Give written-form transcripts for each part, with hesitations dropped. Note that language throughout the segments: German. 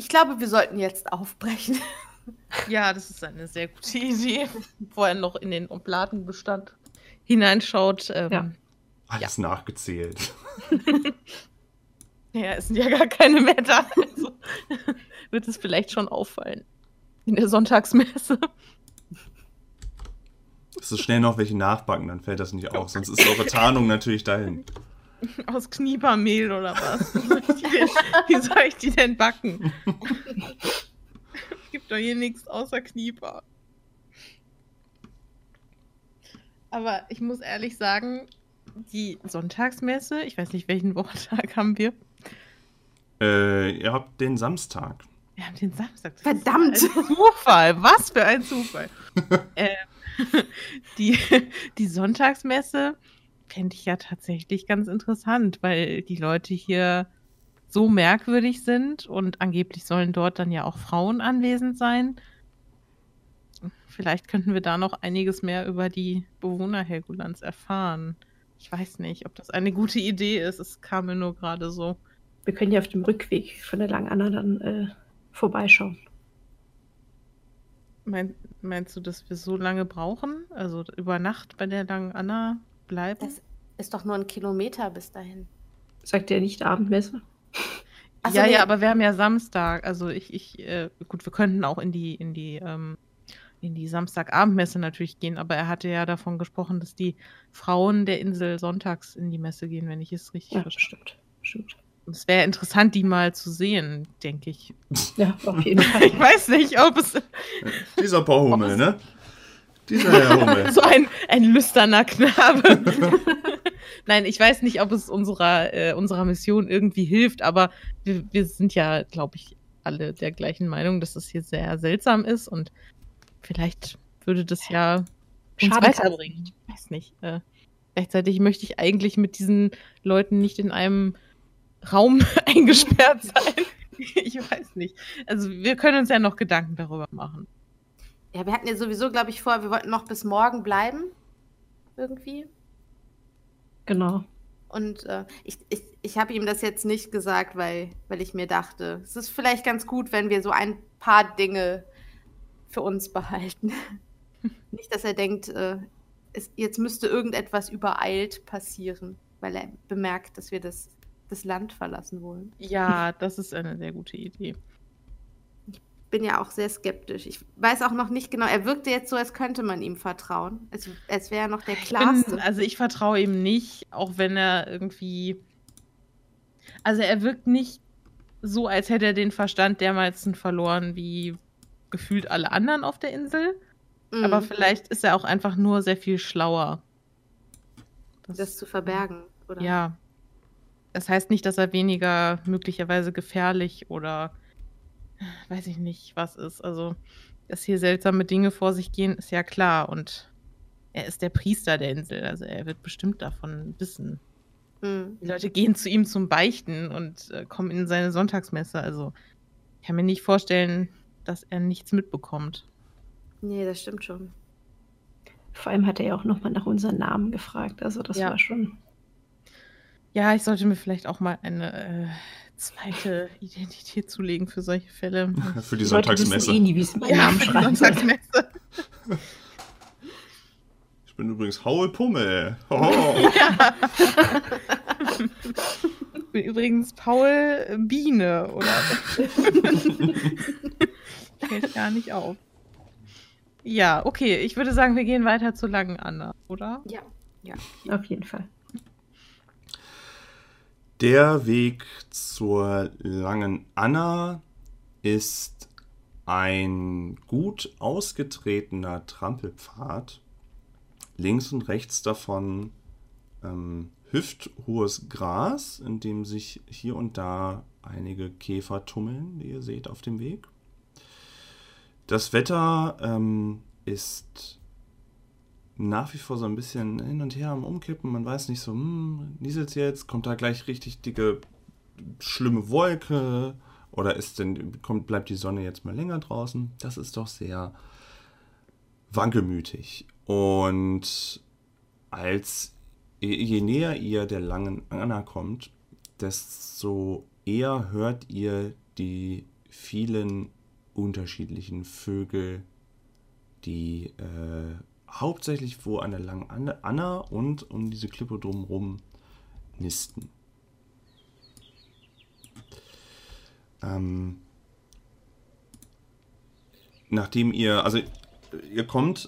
glaube, wir sollten jetzt aufbrechen. Ja, das ist eine sehr gute Idee. Vorher noch in den Obladenbestand hineinschaut. Ja. Alles nachgezählt. Ja, es sind ja gar keine mehr da. Also wird es vielleicht schon auffallen. In der Sonntagsmesse. Es ist schnell noch welche nachbacken, dann fällt das nicht auf. Sonst ist eure Tarnung natürlich dahin. Aus Kniepermehl oder was? Wie soll ich die denn backen? Gibt doch hier nichts außer Knieper. Aber ich muss ehrlich sagen, die Sonntagsmesse, ich weiß nicht, welchen Wochentag haben wir? Ihr habt den Samstag. Wir haben den Samstag. Verdammt! Das ist ein Zufall. Was für ein Zufall. Die Sonntagsmesse fände ich ja tatsächlich ganz interessant, weil die Leute hier so merkwürdig sind und angeblich sollen dort dann ja auch Frauen anwesend sein. Vielleicht könnten wir da noch einiges mehr über die Bewohner Helgolands erfahren. Ich weiß nicht, ob das eine gute Idee ist. Es kam mir nur gerade so. Wir können ja auf dem Rückweg von der Langen Anna dann vorbeischauen. Meinst du, dass wir so lange brauchen? Also über Nacht bei der Langen Anna bleiben? Das ist doch nur 1 Kilometer bis dahin. Sagt ihr nicht Abendmesse? Ach so, Ja, nee. ja, aber wir haben ja Samstag. Also gut, wir könnten auch in die Samstagabendmesse natürlich gehen, aber er hatte ja davon gesprochen, dass die Frauen der Insel sonntags in die Messe gehen, wenn ich es richtig Ja, verstanden habe. stimmt. Es wäre interessant, die mal zu sehen, denke ich. Ja, auf jeden Fall. Ich weiß nicht, ob es Dieser Bauhummel, ne? Dieser Herr Hummel. so ein lüsterner Knabe. Nein, ich weiß nicht, ob es unserer Mission irgendwie hilft, aber wir sind ja, glaube ich, alle der gleichen Meinung, dass es hier sehr seltsam ist und vielleicht würde das ja uns Schade weiterbringen. Ich weiß nicht. Gleichzeitig möchte ich eigentlich mit diesen Leuten nicht in einem Raum eingesperrt sein. Ich weiß nicht. Also wir können uns ja noch Gedanken darüber machen. Ja, wir hatten ja sowieso, glaube ich, vor, wir wollten noch bis morgen bleiben. Irgendwie. Genau. Und ich habe ihm das jetzt nicht gesagt, weil ich mir dachte, es ist vielleicht ganz gut, wenn wir so ein paar Dinge für uns behalten. Nicht, dass er denkt, jetzt müsste irgendetwas übereilt passieren, weil er bemerkt, dass wir das Land verlassen wollen. Ja, das ist eine sehr gute Idee. Ich bin ja auch sehr skeptisch. Ich weiß auch noch nicht genau, er wirkte jetzt so, als könnte man ihm vertrauen. Als wäre er noch der Klarste. Ich vertraue ihm nicht, auch wenn er irgendwie. Also er wirkt nicht so, als hätte er den Verstand dermaßen verloren wie gefühlt alle anderen auf der Insel. Mhm. Aber vielleicht ist er auch einfach nur sehr viel schlauer. Das zu verbergen, oder? Ja. Das heißt nicht, dass er weniger möglicherweise gefährlich oder weiß ich nicht, was ist. Also, dass hier seltsame Dinge vor sich gehen, ist ja klar. Und er ist der Priester der Insel. Also er wird bestimmt davon wissen. Mhm. Die Leute gehen zu ihm zum Beichten und kommen in seine Sonntagsmesse. Also ich kann mir nicht vorstellen, dass er nichts mitbekommt. Nee, das stimmt schon. Vor allem hat er ja auch nochmal nach unseren Namen gefragt. Also das Ja. war schon. Ja, ich sollte mir vielleicht auch mal eine zweite Identität zulegen für solche Fälle. Für die Leute wissen Sonntagsmesse. nie, wie sie meinen Namen für die schreiben sollen. Sonntagsmesse. Ich bin übrigens Haul Pummel. Oh. Ich bin übrigens Paul Biene, oder? Fällt gar nicht auf. Ja, okay, ich würde sagen, wir gehen weiter zur Langen Anna, oder? Ja. Auf jeden Fall. Der Weg zur Langen Anna ist ein gut ausgetretener Trampelpfad. Links und rechts davon hüfthohes Gras, in dem sich hier und da einige Käfer tummeln, die ihr seht auf dem Weg. Das Wetter ist nach wie vor so ein bisschen hin und her am Umkippen. Man weiß nicht so, nieselt es jetzt? Kommt da gleich richtig dicke, schlimme Wolke? Oder bleibt die Sonne jetzt mal länger draußen? Das ist doch sehr wankelmütig. Und je näher ihr der Langen Anna kommt, desto eher hört ihr die vielen unterschiedlichen Vögel, die hauptsächlich wo an der Langen Anna und um diese Klippe drumherum nisten. Nachdem ihr kommt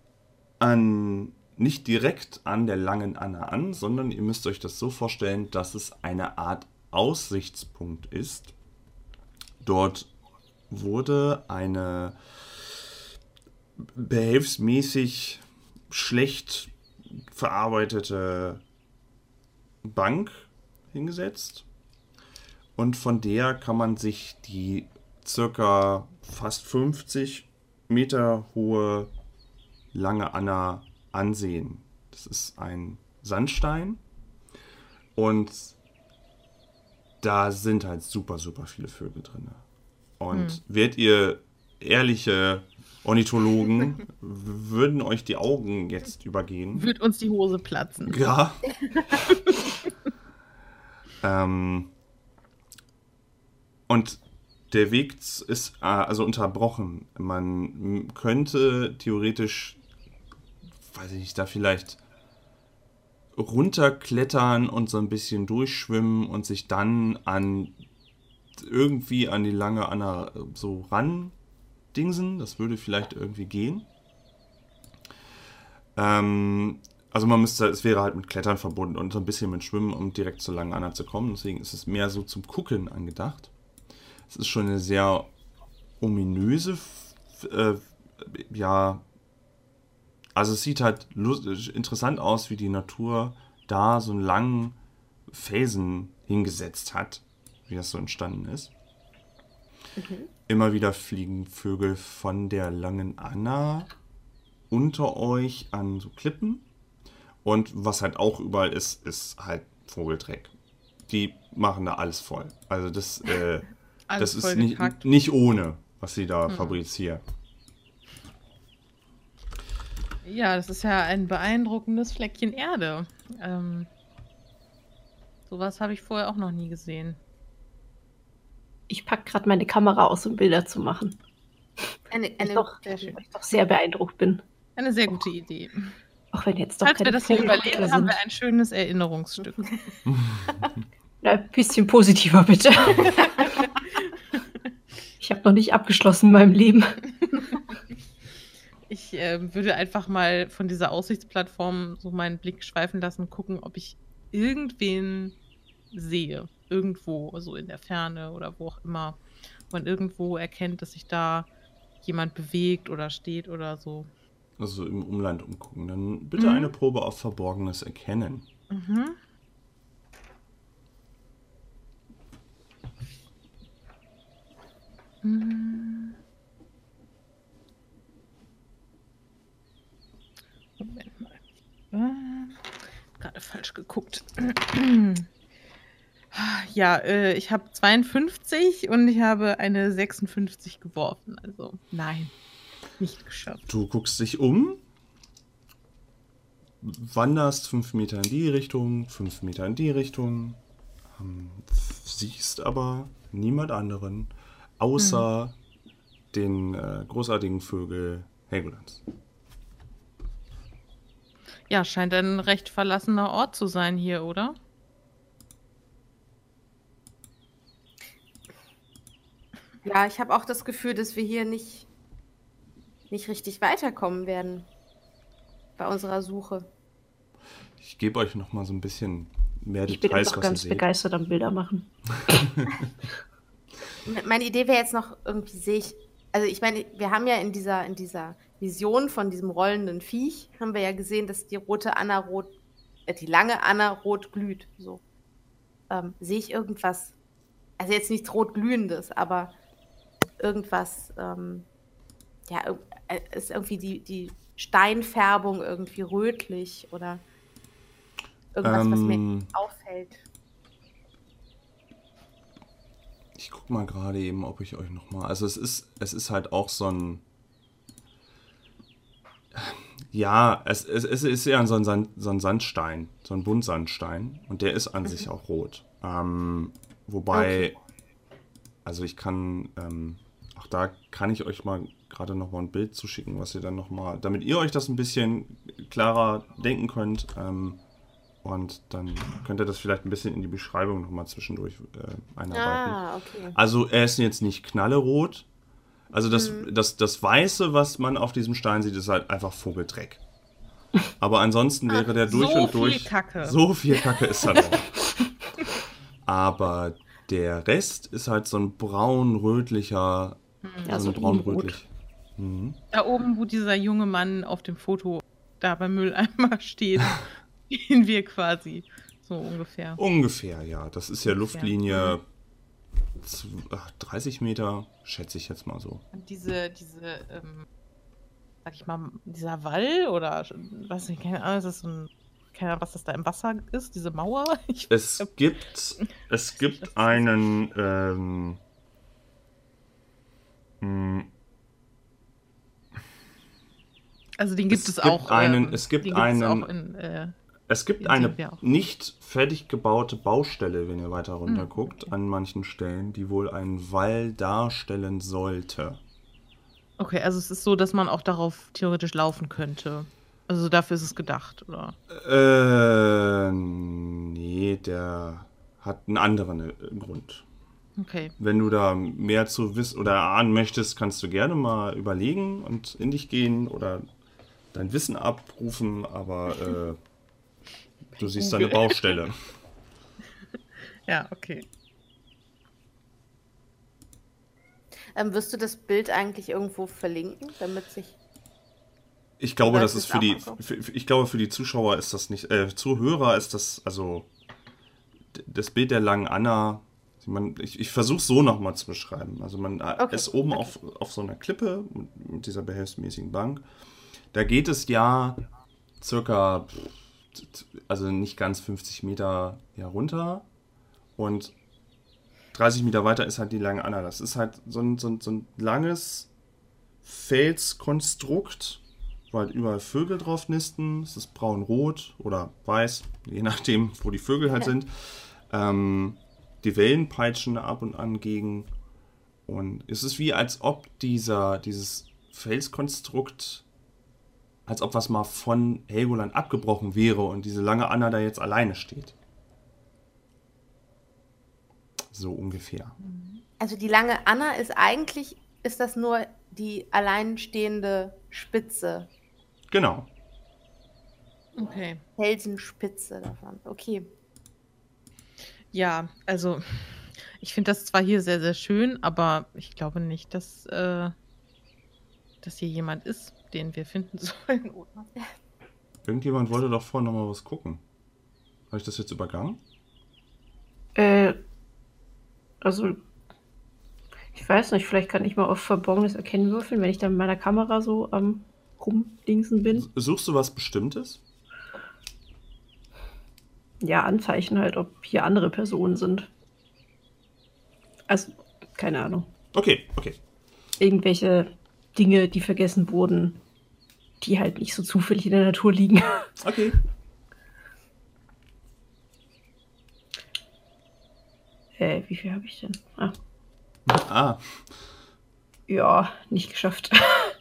nicht direkt an der Langen Anna an, sondern ihr müsst euch das so vorstellen, dass es eine Art Aussichtspunkt ist. Dort wurde eine behelfsmäßig schlecht verarbeitete Bank hingesetzt. Und von der kann man sich die circa fast 50 Meter hohe Lange Anna ansehen. Das ist ein Sandstein und da sind halt super, super viele Vögel drin. Und wärt ihr ehrliche Ornithologen, würden euch die Augen jetzt übergehen. Wird uns die Hose platzen. Ja. Und der Weg ist also unterbrochen. Man könnte theoretisch, weiß ich nicht, da vielleicht runterklettern und so ein bisschen durchschwimmen und sich dann irgendwie an die Lange Anna so randingsen. Das würde vielleicht irgendwie gehen. Also es wäre halt mit Klettern verbunden und so ein bisschen mit Schwimmen, um direkt zur Langen Anna zu kommen. Deswegen ist es mehr so zum Gucken angedacht. Es ist schon eine sehr ominöse, also es sieht halt interessant aus, wie die Natur da so einen langen Felsen hingesetzt hat, wie das so entstanden ist. Mhm. Immer wieder fliegen Vögel von der Langen Anna unter euch an so Klippen. Und was halt auch überall ist halt Vogeldreck. Die machen da alles voll. Also das ist nicht ohne, was sie da fabrizieren. Ja, das ist ja ein beeindruckendes Fleckchen Erde. Sowas habe ich vorher auch noch nie gesehen. Ich packe gerade meine Kamera aus, um Bilder zu machen. Weil ich doch sehr beeindruckt bin. Eine sehr gute Idee. Auch wenn jetzt doch Falls wir keine das hier Vögel überleben, sind. haben wir ein schönes Erinnerungsstück. Na, ein bisschen positiver, bitte. Ich habe noch nicht abgeschlossen in meinem Leben. Ich würde einfach mal von dieser Aussichtsplattform so meinen Blick schweifen lassen, gucken, ob ich irgendwen sehe. Irgendwo, so in der Ferne oder wo auch immer. Man irgendwo erkennt, dass sich da jemand bewegt oder steht oder so. Also im Umland umgucken. Dann bitte eine Probe auf Verborgenes erkennen. Mhm. Moment mal. Gerade falsch geguckt. Ja, ich habe 52 und ich habe eine 56 geworfen. Also nein, nicht geschafft. Du guckst dich um, wanderst 5 Meter in die Richtung, 5 Meter in die Richtung, siehst aber niemand anderen, außer den großartigen Vögel Helgolands. Ja, scheint ein recht verlassener Ort zu sein hier, oder? Ja, ich habe auch das Gefühl, dass wir hier nicht richtig weiterkommen werden bei unserer Suche. Ich gebe euch noch mal so ein bisschen mehr Ich bin Details, doch was ihr ganz seht. begeistert am Bilder machen. Meine Idee wäre jetzt noch, irgendwie also ich meine, wir haben ja in dieser Vision von diesem rollenden Viech, haben wir ja gesehen, dass die die Lange Anna rot glüht. So. Sehe ich irgendwas, also jetzt nichts rot glühendes, aber irgendwas, ist irgendwie die Steinfärbung irgendwie rötlich oder irgendwas, was mir auffällt. Ich guck mal gerade eben, ob ich euch noch mal... Also es ist halt auch so ein... Ja, es ist eher so ein Sandstein, so ein Buntsandstein. Und der ist an sich auch rot. Wobei Also ich kann, auch da kann ich euch mal gerade noch mal ein Bild zuschicken, was ihr dann noch mal, damit ihr euch das ein bisschen klarer denken könnt. Und dann könnt ihr das vielleicht ein bisschen in die Beschreibung noch mal zwischendurch einarbeiten. Ah, okay. Also er ist jetzt nicht knallerot. Also das Weiße, was man auf diesem Stein sieht, ist halt einfach Vogeldreck. Aber ansonsten wäre der durch so und durch. viel Kacke. So viel Kacke ist da noch. Aber der Rest ist halt so ein braun-rötlicher. Ja, so so ein braun-rötlich. Da oben, wo dieser junge Mann auf dem Foto da beim Mülleimer steht, gehen wir quasi so ungefähr. Ungefähr, ja. Das ist ja Ungefähr. Luftlinie 30 Meter, schätze ich jetzt mal so. Und sag ich mal, dieser Wall oder weiß nicht, keine Ahnung, ist das so ein, keine Ahnung, was das da im Wasser ist, diese Mauer? Es gibt einen Also den gibt Es es gibt auch. einen- es gibt den gibt's einen- auch in, Es gibt Den eine sehen wir auch. nicht fertig gebaute Baustelle, wenn ihr weiter runter guckt, an manchen Stellen, die wohl einen Wall darstellen sollte. okay, also es ist so, dass man auch darauf theoretisch laufen könnte. Also dafür ist es gedacht, oder? Nee, der hat einen anderen Grund. Okay. Wenn du da mehr zu wissen oder erahnen möchtest, kannst du gerne mal überlegen und in dich gehen oder dein Wissen abrufen, aber du siehst da eine Baustelle. Ja, okay. Wirst du das Bild eigentlich irgendwo verlinken, damit sich. Ich glaube, Oder das ist ist es auch einfach? ich glaube, für die Zuschauer ist das nicht, Zuhörer ist das, also das Bild der langen Anna, ich versuche es so nochmal zu beschreiben. Also man ist oben auf so einer Klippe mit dieser behelfsmäßigen Bank. Da geht es ja circa, also nicht ganz 50 Meter runter und 30 Meter weiter ist halt die lange Anna. Das ist halt so ein langes Felskonstrukt, wo halt überall Vögel drauf nisten. Es ist braun-rot oder weiß, je nachdem, wo die Vögel halt sind. Die Wellen peitschen da ab und an gegen. Und es ist wie, als ob dieses Felskonstrukt, als ob was mal von Helgoland abgebrochen wäre und diese lange Anna da jetzt alleine steht. So ungefähr. Also die lange Anna ist das nur die alleinstehende Spitze, Genau. Okay. Felsenspitze davon. Okay. Ja, also ich finde das zwar hier sehr, sehr schön, aber ich glaube nicht, dass hier jemand ist, den wir finden sollen, oder? Irgendjemand wollte doch vorhin noch mal was gucken. Habe ich das jetzt übergangen? Also, ich weiß nicht, vielleicht kann ich mal auf Verborgenes Erkennen würfeln, wenn ich da mit meiner Kamera so am Rumdingsen bin. Suchst du was Bestimmtes? Ja, Anzeichen halt, ob hier andere Personen sind. Also, keine Ahnung. Okay. Irgendwelche Dinge, die vergessen wurden, die halt nicht so zufällig in der Natur liegen. Okay. Wie viel habe ich denn? Ja, nicht geschafft.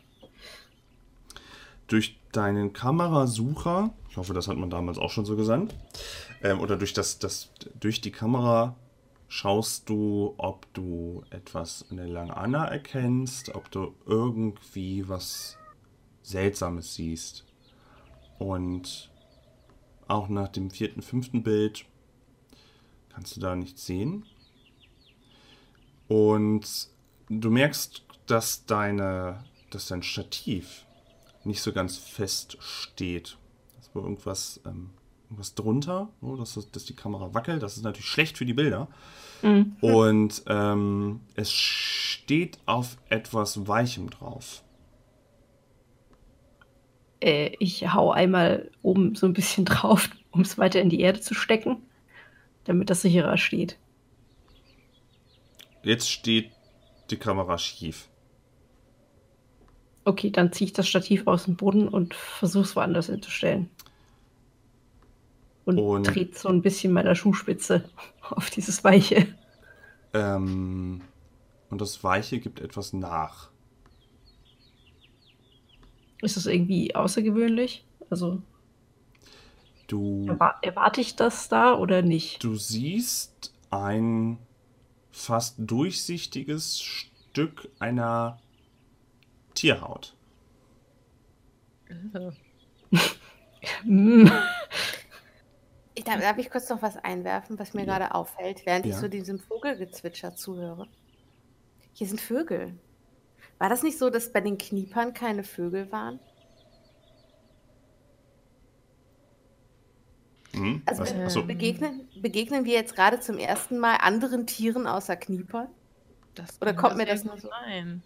Durch deinen Kamerasucher, ich hoffe, das hat man damals auch schon so gesandt, oder durch die Kamera schaust du, ob du etwas in der langen Anna erkennst, ob du irgendwie was Seltsames siehst. Und auch nach dem 4., 5. Bild kannst du da nichts sehen. Und du merkst, dass dein Stativ nicht so ganz fest steht. Da ist wohl irgendwas drunter, dass die Kamera wackelt. Das ist natürlich schlecht für die Bilder. Mhm. Und es steht auf etwas Weichem drauf. Ich hau einmal oben so ein bisschen drauf, um es weiter in die Erde zu stecken, damit das sicherer steht. Jetzt steht die Kamera schief. Okay, dann ziehe ich das Stativ aus dem Boden und versuche es woanders hinzustellen. Und trete so ein bisschen meiner Schuhspitze auf dieses Weiche. und das Weiche gibt etwas nach. Ist das irgendwie außergewöhnlich? Also Du, erwarte ich das da oder nicht? du siehst ein fast durchsichtiges Stück einer Tierhaut. Hm. Darf ich kurz noch was einwerfen, was mir Ja. gerade auffällt, während ich Ja. so diesem Vogelgezwitscher zuhöre? Hier sind Vögel. War das nicht so, dass bei den Kniepern keine Vögel waren? Also Was? Achso, begegnen wir jetzt gerade zum ersten Mal anderen Tieren außer Kniepern? Das Oder kann kommt mir sehr das nur gut so? sein.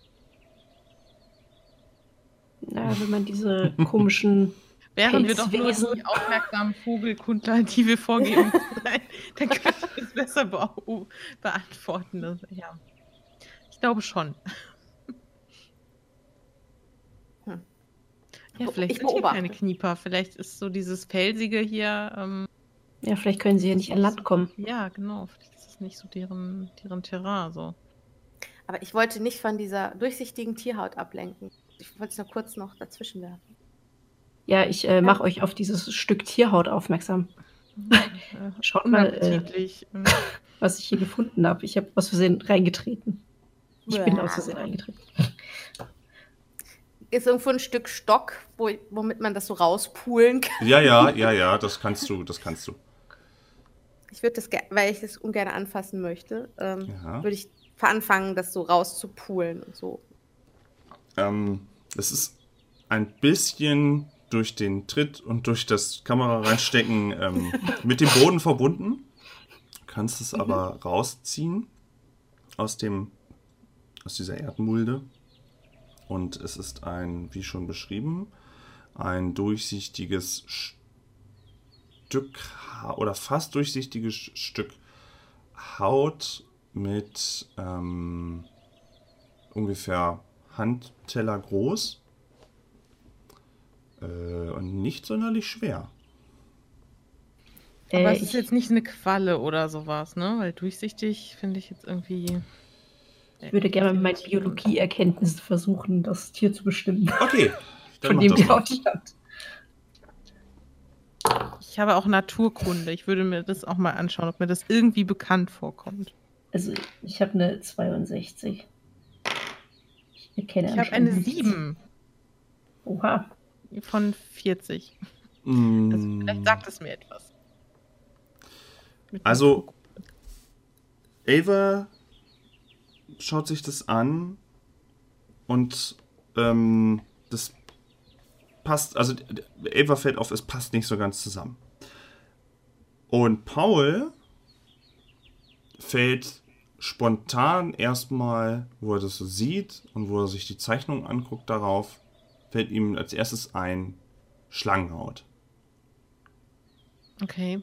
Ja, wenn man diese komischen Wären wir doch nur Pilzwesen. die aufmerksamen Vogelkundler, die wir vorgeben zu sein, dann könnte ich das besser beantworten. Ja. Ich glaube schon. Hm. Ja, vielleicht Ich sind hier keine beobachte. Knieper. Vielleicht ist so dieses Felsige hier. Ja, vielleicht können sie ja nicht an Land kommen. Ja, genau. Vielleicht ist das nicht so deren Terrain. So. Aber ich wollte nicht von dieser durchsichtigen Tierhaut ablenken. Ich wollte es nur kurz noch dazwischen werfen. Ja, ich mache euch auf dieses Stück Tierhaut aufmerksam. Schaut mal, Unappetitlich. was ich hier gefunden habe. Ich habe aus Versehen reingetreten. Ich bin aus Versehen reingetreten. Ist irgendwo ein Stück Stock, womit man das so rauspulen kann? ja, das kannst du. Ich würde das, weil ich es ungern anfassen möchte, Ja. würde ich anfangen, das so rauszupulen und so. Es ist ein bisschen durch den Tritt und durch das Kamera reinstecken mit dem Boden verbunden. Du kannst es aber rausziehen aus dieser Erdmulde. Und es ist wie schon beschrieben, ein durchsichtiges Stück oder fast durchsichtiges Stück Haut mit ungefähr Handteller groß und nicht sonderlich schwer. Aber es ist Ich jetzt nicht eine Qualle oder sowas, ne? Weil durchsichtig finde ich jetzt irgendwie. würde gerne mit meinen Biologieerkenntnissen versuchen, das Tier zu bestimmen, Okay, dann von mach dem das die mal. Haut stammt. Ich habe auch Naturkunde. Ich würde mir das auch mal anschauen, ob mir das irgendwie bekannt vorkommt. Also, ich habe eine 62. Ich erkenne Ich habe anscheinend eine nichts. 7 Oha. von 40. Also Mm, vielleicht sagt es mir etwas. Mit Also- Naturkunde. Ava schaut sich das an und das passt, also Ava fällt auf, es passt nicht so ganz zusammen. Und Paul fällt spontan erstmal, wo er das so sieht und wo er sich die Zeichnung anguckt darauf, fällt ihm als erstes ein Schlangenhaut. Okay.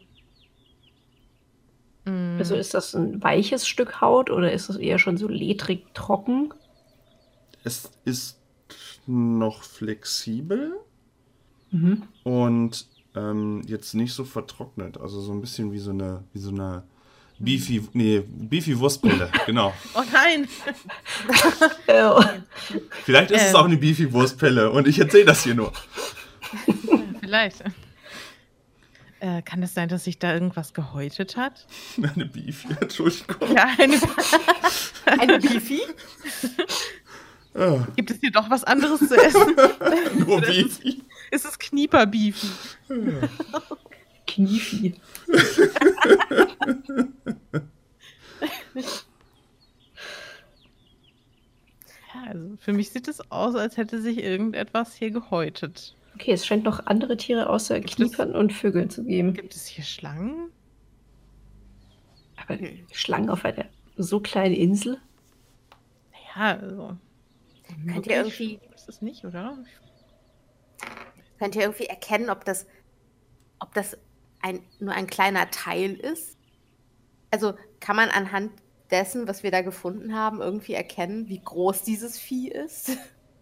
Also ist das ein weiches Stück Haut oder ist das eher schon so ledrig trocken? Es ist noch flexibel Mhm. und jetzt nicht so vertrocknet. Also so ein bisschen wie so eine Beefy Wurstpelle, genau. Oh nein! Vielleicht ist es auch eine Beefy Wurstpelle und ich erzähle das hier nur. Vielleicht. Kann es sein, dass sich da irgendwas gehäutet hat? Eine Beefy, Entschuldigung. Ja, Eine Beefy? Ah, gibt es hier doch was anderes zu essen? nur Oder Beefy. Ist es Knieper-Beefy? Kniefi. Ja, also für mich sieht es aus, als hätte sich irgendetwas hier gehäutet. Okay, es scheint noch andere Tiere außer Gibt es- Kniepern und Vögeln zu geben. Gibt es hier Schlangen? Aber Schlangen auf einer so kleinen Insel? Ja, also. Könnt ihr irgendwie- Ist es nicht, oder? Könnt ihr irgendwie erkennen, ob das nur ein kleiner Teil ist? Also kann man anhand dessen, was wir da gefunden haben, irgendwie erkennen, wie groß dieses Vieh ist?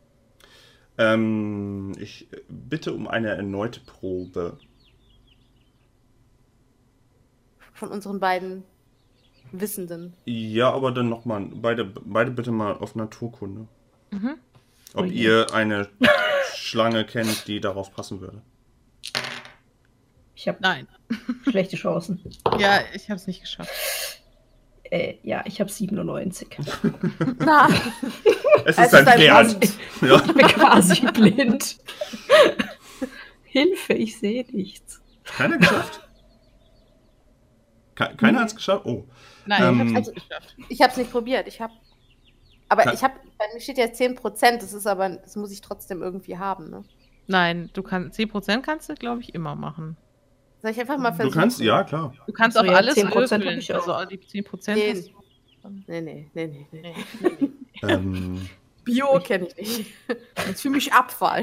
Ich bitte um eine erneute Probe. Von unseren beiden Wissenden. Ja, aber dann nochmal, beide bitte mal auf Naturkunde. Mhm. Ob je. ihr eine Schlange kennt, die darauf passen würde. Ich habe Nein. schlechte Chancen. Ja, ich habe es nicht geschafft. Ja, ich habe 97. Na, Es Es ist ein ist ein Pferd. Hund. Ja. Ich bin quasi blind. Hilfe, ich sehe nichts. Keiner geschafft? Keiner hat es geschafft? Oh. Nein, ich Ähm, habe es nicht geschafft. ich habe es nicht probiert. Aber Ka- bei mir steht ja 10%. Das muss ich trotzdem irgendwie haben, ne? Nein, 10% kannst du, glaube ich, immer machen. Soll ich einfach mal Du versuchen? kannst, ja, klar. Du kannst Ach auch so, ja, alles 10% würfeln. hab ich auch. Also die 10% Nee. hast du. Nee. Ähm, Bio kenne ich nicht. Das ist für mich Abfall.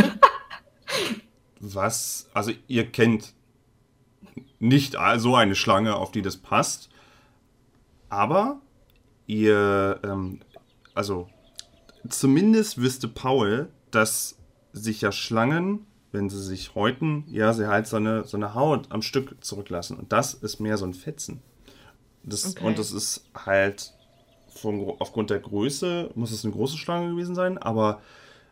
also ihr kennt nicht so eine Schlange, auf die das passt, aber ihr, also zumindest wüsste Paul, dass sich ja Schlangen, wenn sie sich häuten, ja, sie halt so eine Haut am Stück zurücklassen. Und das ist mehr so ein Fetzen. Okay. Und das ist halt aufgrund der Größe, muss es eine große Schlange gewesen sein, aber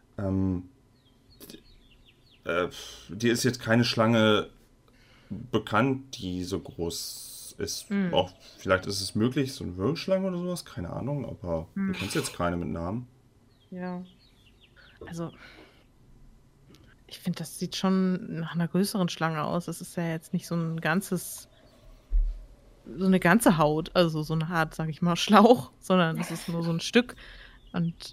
dir ist jetzt keine Schlange bekannt, die so groß ist. Auch vielleicht ist es möglich, so eine Würgeschlange oder sowas, keine Ahnung, aber du kennst jetzt keine mit Namen. Ja. Also, ich finde, das sieht schon nach einer größeren Schlange aus. Das ist ja jetzt nicht so eine ganze Haut, also so eine Art, sag ich mal, Schlauch, sondern das ist nur so ein Stück. Und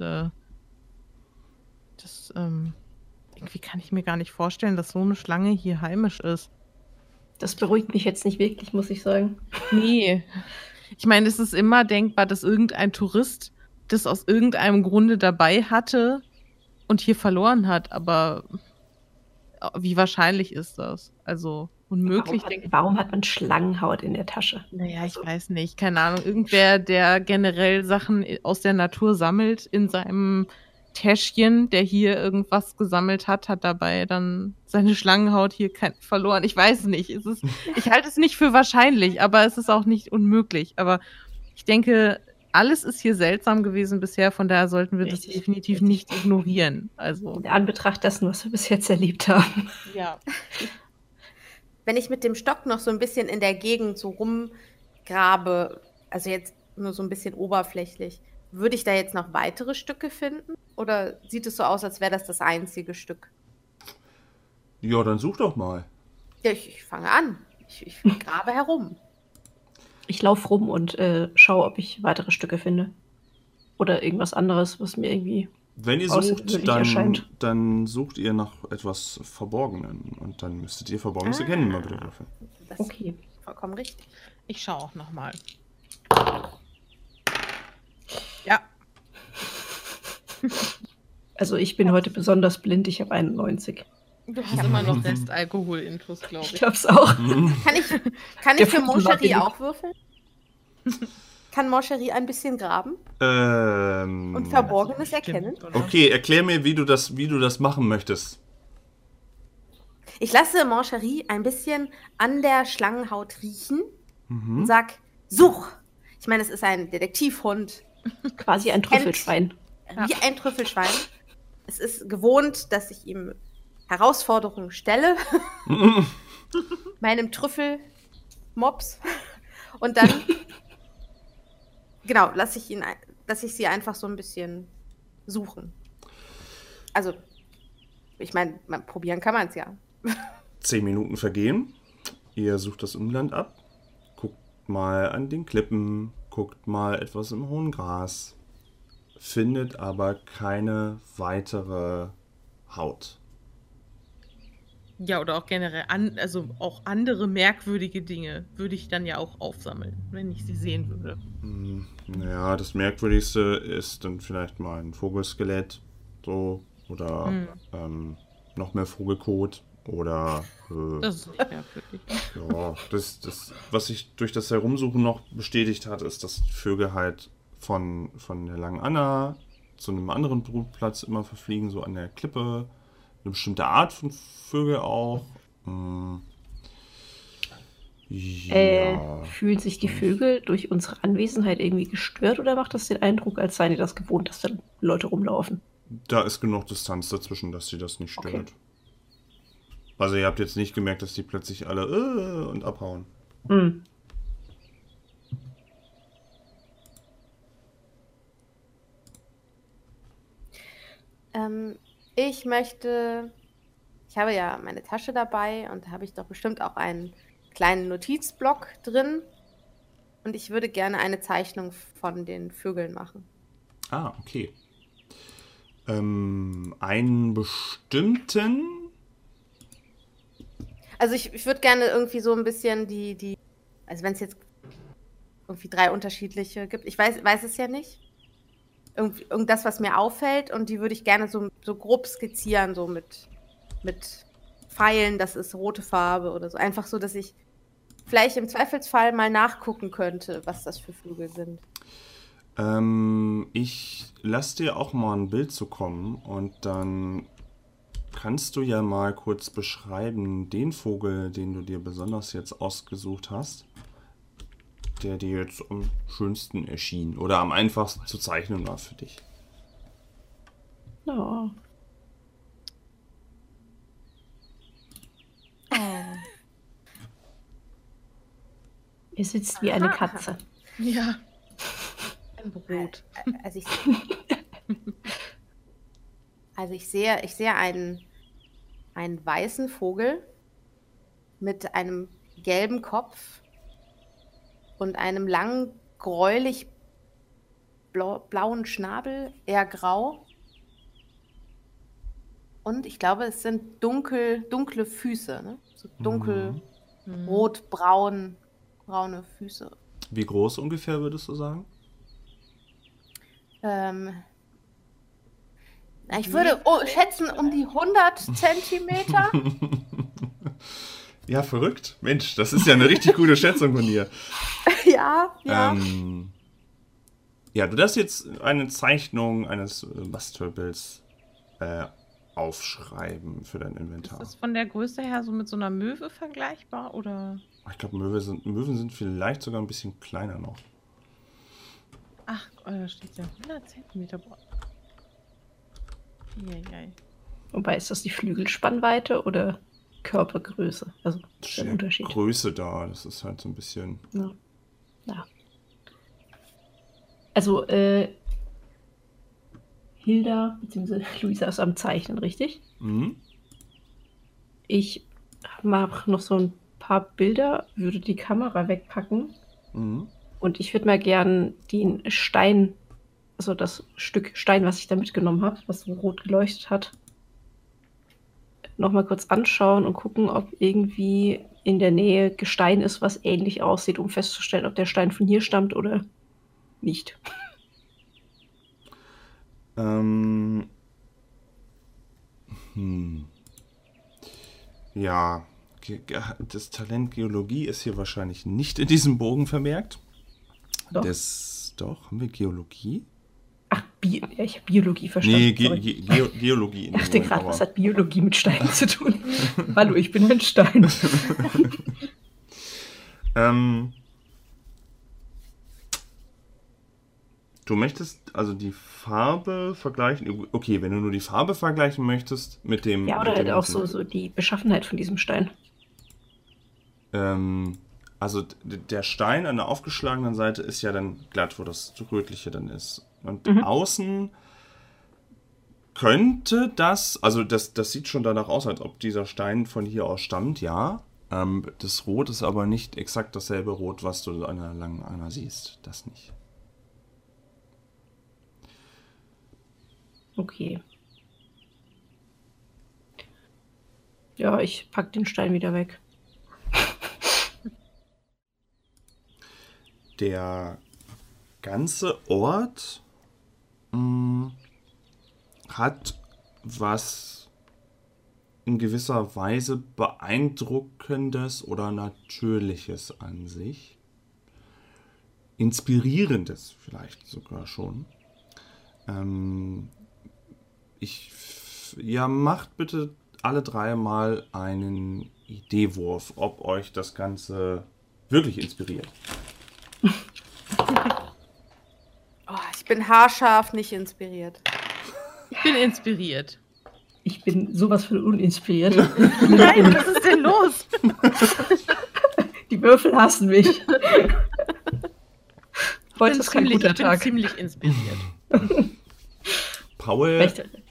irgendwie kann ich mir gar nicht vorstellen, dass so eine Schlange hier heimisch ist. Das beruhigt mich jetzt nicht wirklich, muss ich sagen. Nee. Ich meine, es ist immer denkbar, dass irgendein Tourist das aus irgendeinem Grunde dabei hatte und hier verloren hat, aber wie wahrscheinlich ist das? Also unmöglich, denke ich. Warum hat man Schlangenhaut in der Tasche? Naja, ich weiß nicht, keine Ahnung. Irgendwer, der generell Sachen aus der Natur sammelt in seinem Täschchen, der hier irgendwas gesammelt hat, hat dabei dann seine Schlangenhaut hier verloren. Ich weiß es nicht. Ich halte es nicht für wahrscheinlich, aber es ist auch nicht unmöglich. Aber ich denke, alles ist hier seltsam gewesen bisher, von daher sollten wir das Richtig, definitiv richtig. nicht ignorieren. Also, In Anbetracht dessen, was wir bis jetzt erlebt haben. ja. Wenn ich mit dem Stock noch so ein bisschen in der Gegend so rumgrabe, also jetzt nur so ein bisschen oberflächlich, würde ich da jetzt noch weitere Stücke finden? Oder sieht es so aus, als wäre das einzige Stück? Ja, dann such doch mal. Ja, ich fange an. Ich grabe herum. Ich laufe rum und schaue, ob ich weitere Stücke finde. Oder irgendwas anderes, was mir irgendwie... Wenn ihr außergewöhnlich sucht, erscheint. dann sucht ihr nach etwas Verborgenen. Und dann müsstet ihr Verborgenes erkennen, mal bitte würfeln. Das Okay. ist vollkommen richtig. Ich schaue auch nochmal. Ja. Also ich bin heute besonders blind, ich habe 91. Du hast immer noch Restalkohol-Intus, glaube Ich ich. glaube es auch. Kann ich Der für Fuß war Moncherie billig. auch würfeln? Kann Moncherie ein bisschen graben und Verborgenes Stimmt, erkennen? oder? Okay, erklär mir, wie du das machen möchtest. Ich lasse Moncherie ein bisschen an der Schlangenhaut riechen und sag, such! Ich meine, es ist ein Detektivhund, Quasi ein Trüffelschwein. wie ein Trüffelschwein. Es ist gewohnt, dass ich ihm Herausforderungen stelle, meinem Trüffelmops. Und dann, genau, lasse ich sie einfach so ein bisschen suchen. Also, ich meine, probieren kann man es ja. 10 Minuten vergehen. Ihr sucht das Umland ab. Guckt mal an den Klippen. Guckt mal etwas im hohen Gras. Findet aber keine weitere Haut. Ja, oder auch generell, also auch andere merkwürdige Dinge würde ich dann ja auch aufsammeln, wenn ich sie sehen würde. Ja, das Merkwürdigste ist dann vielleicht mal ein Vogelskelett. So. Oder noch mehr Vogelkot. Oder Das ist nicht merkwürdig. ja, das, was sich durch das Herumsuchen noch bestätigt hat, ist, dass Vögel halt von der Langen Anna zu einem anderen Brutplatz immer verfliegen, so an der Klippe. Eine bestimmte Art von Vögel auch. Ja. Fühlen sich die Vögel durch unsere Anwesenheit irgendwie gestört oder macht das den Eindruck, als seien die das gewohnt, dass da Leute rumlaufen? Da ist genug Distanz dazwischen, dass sie das nicht stört. Okay. Also ihr habt jetzt nicht gemerkt, dass die plötzlich alle und abhauen. Hm. Ich habe ja meine Tasche dabei und da habe ich doch bestimmt auch einen kleinen Notizblock drin. Und ich würde gerne eine Zeichnung von den Vögeln machen. Ah, okay. Einen bestimmten? Also ich würde gerne irgendwie so ein bisschen also wenn es jetzt irgendwie 3 unterschiedliche gibt, ich weiß es ja nicht. Irgendwas, was mir auffällt und die würde ich gerne so grob skizzieren, so mit Pfeilen, das ist rote Farbe oder so. Einfach so, dass ich vielleicht im Zweifelsfall mal nachgucken könnte, was das für Vögel sind. Ich lasse dir auch mal ein Bild zukommen und dann kannst du ja mal kurz beschreiben, den Vogel, den du dir besonders jetzt ausgesucht hast, der dir jetzt am schönsten erschien oder am einfachsten zu zeichnen war für dich. Ja. Er sitzt wie eine Aha. Katze. Ja. Ein Brot. Also ich sehe einen weißen Vogel mit einem gelben Kopf und einem langen, gräulich blauen Schnabel, eher grau. Und ich glaube, es sind dunkle Füße, ne? So dunkel, rot-braune Füße. Wie groß ungefähr würdest du sagen? Ich würde schätzen um die 100 Zentimeter. Ja, verrückt. Mensch, das ist ja eine richtig gute Schätzung von dir. Ja. Ja, du darfst jetzt eine Zeichnung eines Bastelbilds aufschreiben für dein Inventar. Ist das von der Größe her so mit so einer Möwe vergleichbar, oder? Ich glaube, Möwen sind vielleicht sogar ein bisschen kleiner noch. Ach, da steht ja 100 Zentimeter. Boah. Eieiei. Wobei, ist das die Flügelspannweite oder Körpergröße? Also, das ist ein Unterschied. Größe da, das ist halt so ein bisschen... Ja. Also, Hilda bzw. Luisa ist am Zeichnen, richtig? Mhm. Ich mache noch so ein paar Bilder, würde die Kamera wegpacken und ich würde mal gern den Stein, also das Stück Stein, was ich da mitgenommen habe, was so rot geleuchtet hat, nochmal kurz anschauen und gucken, ob irgendwie in der Nähe Gestein ist, was ähnlich aussieht, um festzustellen, ob der Stein von hier stammt oder nicht. Ja, das Talent Geologie ist hier wahrscheinlich nicht in diesem Bogen vermerkt. Doch. Doch, haben wir Geologie? Ach, ich habe Biologie verstanden. Nee, sorry. Geologie. Ich dachte gerade, was hat Biologie mit Steinen zu tun? Hallo, ich bin ein Stein. Du möchtest also die Farbe vergleichen? Okay, wenn du nur die Farbe vergleichen möchtest mit dem... Ja, oder mit halt dem auch so die Beschaffenheit von diesem Stein. Also der Stein an der aufgeschlagenen Seite ist ja dann glatt, wo das Rötliche dann ist. Und außen könnte das, also das sieht schon danach aus, als ob dieser Stein von hier aus stammt, ja. Das Rot ist aber nicht exakt dasselbe Rot, was du an einer langen Ader siehst. Das nicht. Okay. Ja, ich pack den Stein wieder weg. Der ganze Ort hat was in gewisser Weise Beeindruckendes oder Natürliches an sich. Inspirierendes vielleicht sogar schon. Macht bitte alle 3 mal einen Ideewurf, ob euch das Ganze wirklich inspiriert. Oh, ich bin haarscharf nicht inspiriert. Ich bin inspiriert. Ich bin sowas von uninspiriert. Nein, was ist denn los? Die Würfel hassen mich. Heute ist kein guter Tag. Ich bin ziemlich inspiriert. Paul,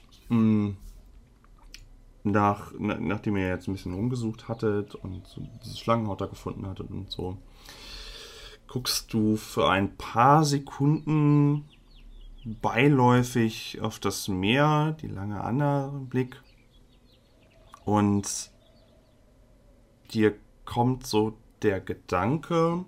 nachdem ihr jetzt ein bisschen rumgesucht hattet und so diese Schlangenhaut da gefunden hattet und so, guckst du für ein paar Sekunden beiläufig auf das Meer, die lange andere Blick, und dir kommt so der Gedanke,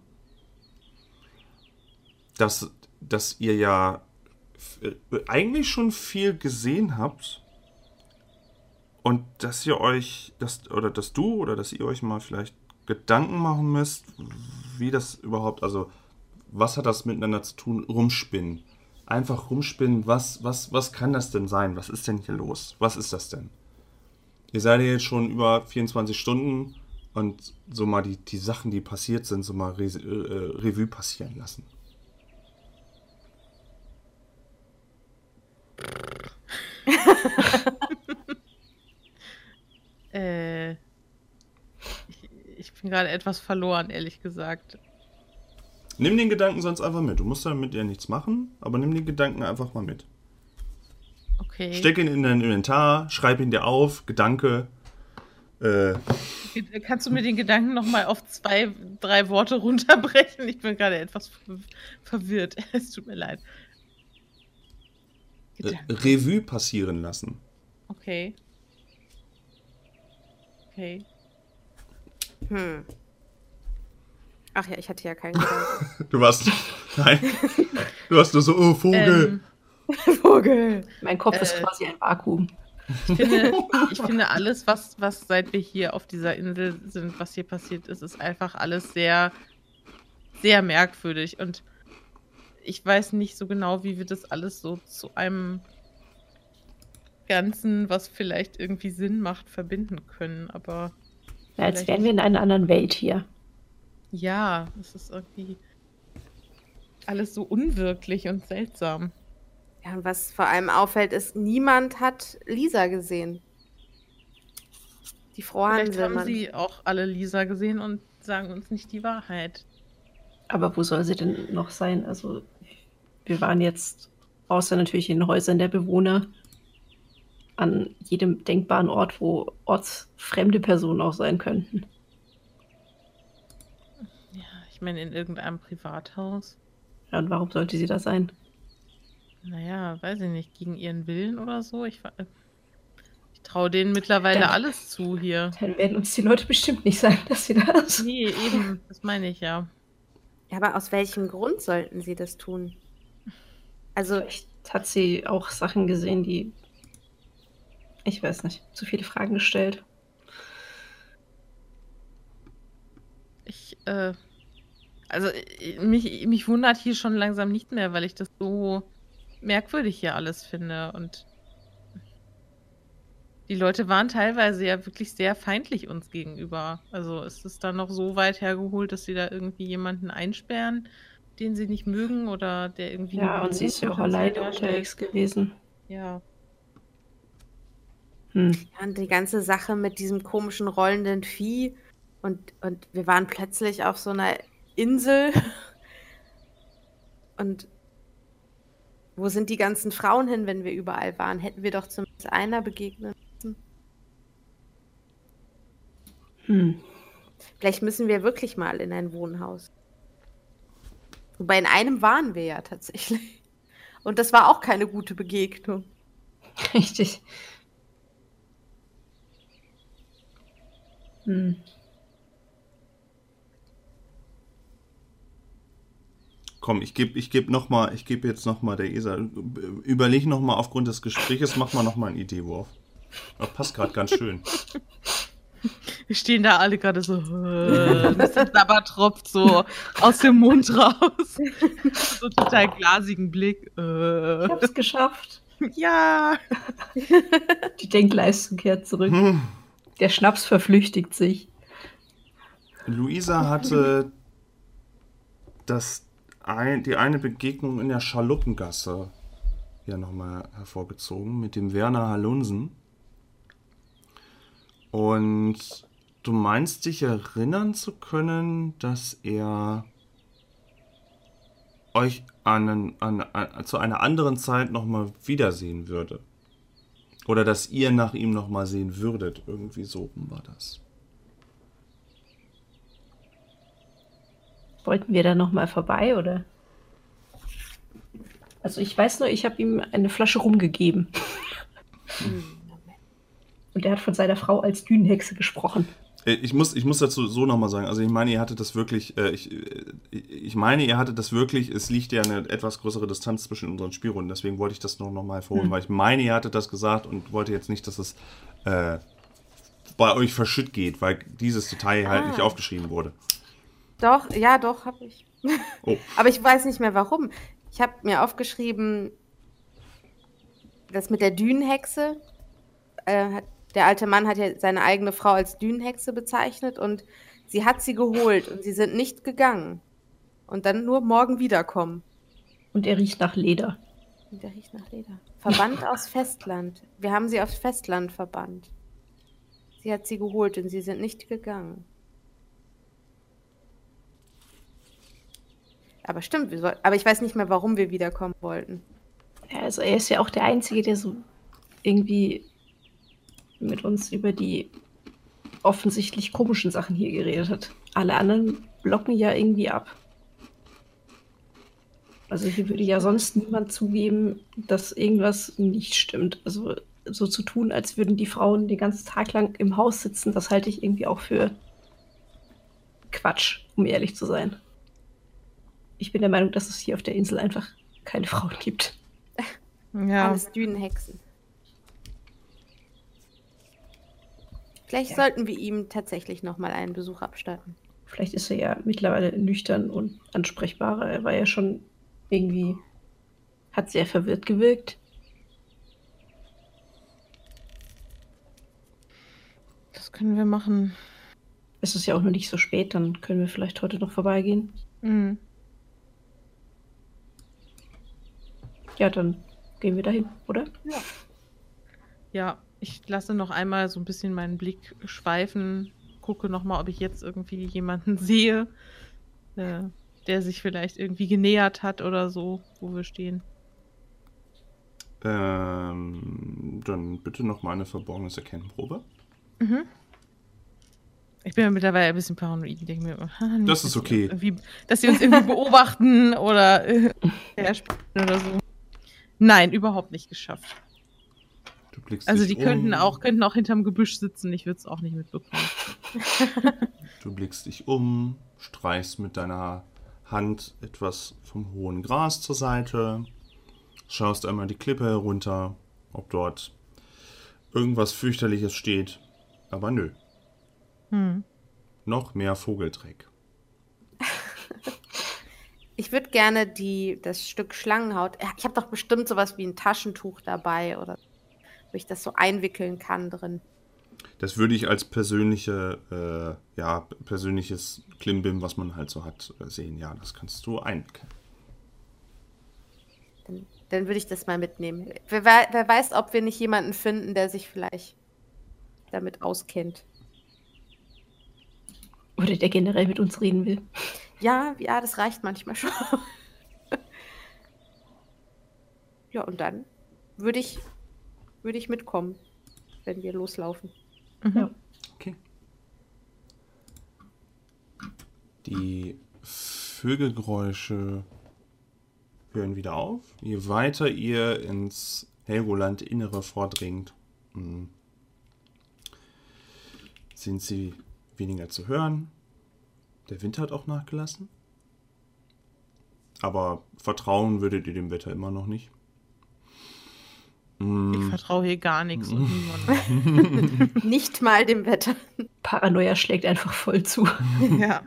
dass ihr ja eigentlich schon viel gesehen habt und dass ihr euch, dass ihr euch mal vielleicht Gedanken machen müsst, wie das überhaupt, also was hat das miteinander zu tun, rumspinnen. Einfach rumspinnen, was kann das denn sein? Was ist denn hier los? Was ist das denn? Ihr seid ja jetzt schon über 24 Stunden und so mal die Sachen, die passiert sind, so mal Revue passieren lassen. Ich bin gerade etwas verloren, ehrlich gesagt. Nimm den Gedanken sonst einfach mit. Du musst damit ja nichts machen, aber nimm den Gedanken einfach mal mit. Okay. Steck ihn in dein Inventar, schreib ihn dir auf, Gedanke. Kannst du mir den Gedanken nochmal auf 2, 3 Worte runterbrechen? Ich bin gerade etwas verwirrt. Es tut mir leid. Revue passieren lassen. Okay. Ach ja, ich hatte ja keinen Gedanken. Du warst nur so, oh, Vogel. Vogel. Mein Kopf ist quasi ein Vakuum. Ich finde alles, was seit wir hier auf dieser Insel sind, was hier passiert ist einfach alles sehr, sehr merkwürdig. Und ich weiß nicht so genau, wie wir das alles so zu einem Ganzen, was vielleicht irgendwie Sinn macht, verbinden können. Aber Ja, als wären wir in einer anderen Welt hier. ja, es ist irgendwie alles so unwirklich und seltsam. Ja, und was vor allem auffällt, ist, niemand hat Lisa gesehen. Die Frau Vielleicht haben Hanselmann. sie auch alle Lisa gesehen und sagen uns nicht die Wahrheit. Aber wo soll sie denn noch sein? Also, wir waren jetzt, außer natürlich in den Häusern der Bewohner, an jedem denkbaren Ort, wo ortsfremde Personen auch sein könnten. Ja, ich meine, in irgendeinem Privathaus. Ja, und warum sollte sie da sein? Naja, weiß ich nicht, gegen ihren Willen oder so. Ich traue denen mittlerweile alles zu hier. Dann werden uns die Leute bestimmt nicht sagen, dass sie da ist. Nee, eben, das meine ich ja. Ja, aber aus welchem Grund sollten sie das tun? Also, Vielleicht hat sie auch Sachen gesehen, die, ich weiß nicht, zu viele Fragen gestellt. Mich wundert hier schon langsam nicht mehr, weil ich das so merkwürdig hier alles finde. Und die Leute waren teilweise ja wirklich sehr feindlich uns gegenüber. Also ist es dann noch so weit hergeholt, dass sie da irgendwie jemanden einsperren, den sie nicht mögen oder der irgendwie... Ja, und sie ist ja auch alleine unterwegs gewesen. Ja. ja, und die ganze Sache mit diesem komischen rollenden Vieh und wir waren plötzlich auf so einer Insel und wo sind die ganzen Frauen hin, wenn wir überall waren? Hätten wir doch zumindest einer begegnen müssen. Vielleicht müssen wir wirklich mal in ein Wohnhaus. Wobei in einem waren wir ja tatsächlich. Und das war auch keine gute Begegnung. Richtig. Komm, ich gebe jetzt nochmal der Isa. Überleg nochmal aufgrund des Gespräches, mach mal nochmal einen Ideewurf. Das passt gerade ganz schön. Wir stehen da alle gerade so, das Sabber tropft so aus dem Mund raus. So total glasigen Blick. Ich hab's geschafft. Ja. Die Denkleistung kehrt zurück. Der Schnaps verflüchtigt sich. Luisa hatte die eine Begegnung in der Schaluppengasse ja nochmal hervorgezogen mit dem Werner Halunsen. Und du meinst dich erinnern zu können, dass er euch zu einer anderen Zeit nochmal wiedersehen würde. Oder dass ihr nach ihm nochmal sehen würdet. Irgendwie so war das. Wollten wir da nochmal vorbei, oder? Also ich weiß nur, ich habe ihm eine Flasche rumgegeben. Und er hat von seiner Frau als Dünenhexe gesprochen. Ich muss dazu so nochmal sagen, also ich meine, ihr hattet das wirklich, es liegt ja eine etwas größere Distanz zwischen unseren Spielrunden, deswegen wollte ich das nochmal hervorholen, weil ich meine, ihr hattet das gesagt und wollte jetzt nicht, dass es bei euch verschütt geht, weil dieses Detail halt nicht aufgeschrieben wurde. Doch, habe ich. Oh. Aber ich weiß nicht mehr warum. Ich habe mir aufgeschrieben, das mit der Dünenhexe, der alte Mann hat ja seine eigene Frau als Dünenhexe bezeichnet und sie hat sie geholt und sie sind nicht gegangen. Und dann nur morgen wiederkommen. Und er riecht nach Leder. Verbannt aus Festland. Wir haben sie aufs Festland verbannt. Sie hat sie geholt und sie sind nicht gegangen. Aber stimmt, aber ich weiß nicht mehr, warum wir wiederkommen wollten. Ja, also er ist ja auch der Einzige, der so irgendwie mit uns über die offensichtlich komischen Sachen hier geredet hat. Alle anderen blocken ja irgendwie ab. Also hier würde ja sonst niemand zugeben, dass irgendwas nicht stimmt. Also so zu tun, als würden die Frauen den ganzen Tag lang im Haus sitzen, das halte ich irgendwie auch für Quatsch, um ehrlich zu sein. Ich bin der Meinung, dass es hier auf der Insel einfach keine Frauen gibt. Ja. Alles Dünenhexen. Vielleicht sollten wir ihm tatsächlich nochmal einen Besuch abstatten. Vielleicht ist er ja mittlerweile nüchtern und ansprechbarer. Er war ja schon irgendwie, hat sehr verwirrt gewirkt. Das können wir machen. Es ist ja auch noch nicht so spät, dann können wir vielleicht heute noch vorbeigehen. Mhm. Ja, dann gehen wir dahin, oder? Ja. Ja, ich lasse noch einmal so ein bisschen meinen Blick schweifen, gucke nochmal, ob ich jetzt irgendwie jemanden sehe, der sich vielleicht irgendwie genähert hat oder so, wo wir stehen. Dann bitte nochmal eine verborgenes Erkennenprobe. Mhm. Ich bin ja mittlerweile ein bisschen paranoid. Ich denke mir, nicht, das ist okay. Dass sie uns irgendwie beobachten oder oder so. Nein, überhaupt nicht geschafft. Also die könnten auch hinterm Gebüsch sitzen, ich würde es auch nicht mitbekommen. Du blickst dich um, streichst mit deiner Hand etwas vom hohen Gras zur Seite, schaust einmal die Klippe herunter, ob dort irgendwas Fürchterliches steht, aber nö. Noch mehr Vogeldreck. Ich würde gerne das Stück Schlangenhaut, ich habe doch bestimmt sowas wie ein Taschentuch dabei, oder wo ich das so einwickeln kann drin. Das würde ich als persönliches Klimbim, was man halt so hat, sehen. Ja, das kannst du einwickeln. Dann würde ich das mal mitnehmen. Wer weiß, ob wir nicht jemanden finden, der sich vielleicht damit auskennt. Oder der generell mit uns reden will. Ja, das reicht manchmal schon. Ja, und dann würde ich mitkommen, wenn wir loslaufen. Ja. Okay. Die Vögelgeräusche hören wieder auf. Je weiter ihr ins Helgoland-Innere vordringt, sind sie weniger zu hören. Der Wind hat auch nachgelassen. Aber vertrauen würdet ihr dem Wetter immer noch nicht. Ich vertraue hier gar nichts und niemandem. Nicht mal dem Wetter. Paranoia schlägt einfach voll zu. Ja.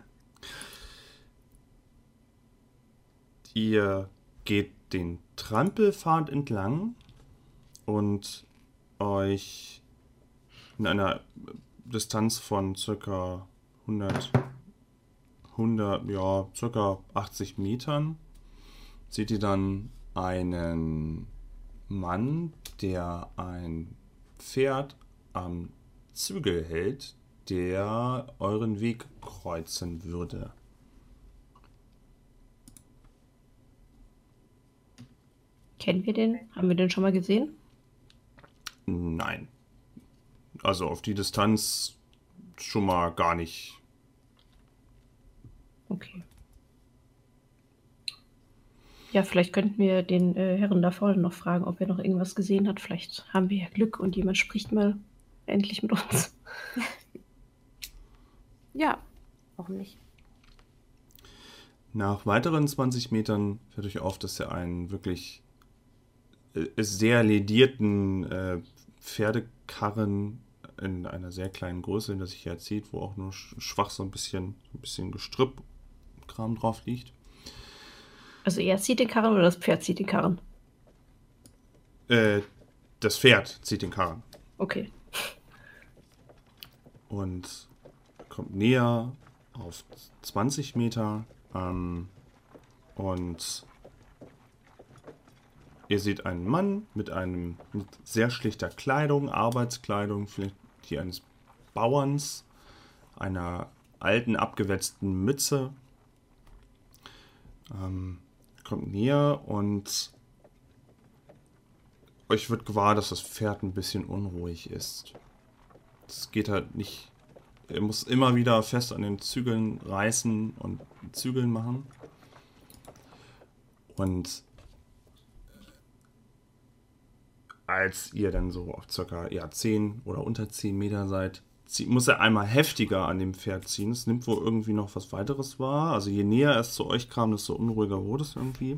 Ihr geht den Trampelpfad entlang und euch in einer Distanz von circa 100 circa 80 Metern seht ihr dann einen Mann, der ein Pferd am Zügel hält, der euren Weg kreuzen würde. Kennen wir den? Haben wir den schon mal gesehen? Nein. Also auf die Distanz schon mal gar nicht. Okay. Ja, vielleicht könnten wir den Herren da vorne noch fragen, ob er noch irgendwas gesehen hat. Vielleicht haben wir ja Glück und jemand spricht mal endlich mit uns. Ja, warum nicht? Nach weiteren 20 Metern fällt euch auf, dass er einen wirklich sehr ledierten Pferdekarren in einer sehr kleinen Größe hinter sich herzieht, wo auch nur schwach so ein bisschen Gestrüppkram drauf liegt. Also er zieht den Karren oder das Pferd zieht den Karren? Das Pferd zieht den Karren. Okay. Und kommt näher auf 20 Meter und ihr seht einen Mann mit sehr schlichter Kleidung, Arbeitskleidung, vielleicht die eines Bauerns, einer alten, abgewetzten Mütze. Kommt näher und euch wird gewahr, dass das Pferd ein bisschen unruhig ist. Es geht halt nicht. Er muss immer wieder fest an den Zügeln reißen und Zügeln machen. Und als ihr dann so auf circa 10 oder unter 10 Meter seid, muss er einmal heftiger an dem Pferd ziehen. Es nimmt wohl irgendwie noch was weiteres wahr. Also je näher es zu euch kam, desto unruhiger wurde es irgendwie.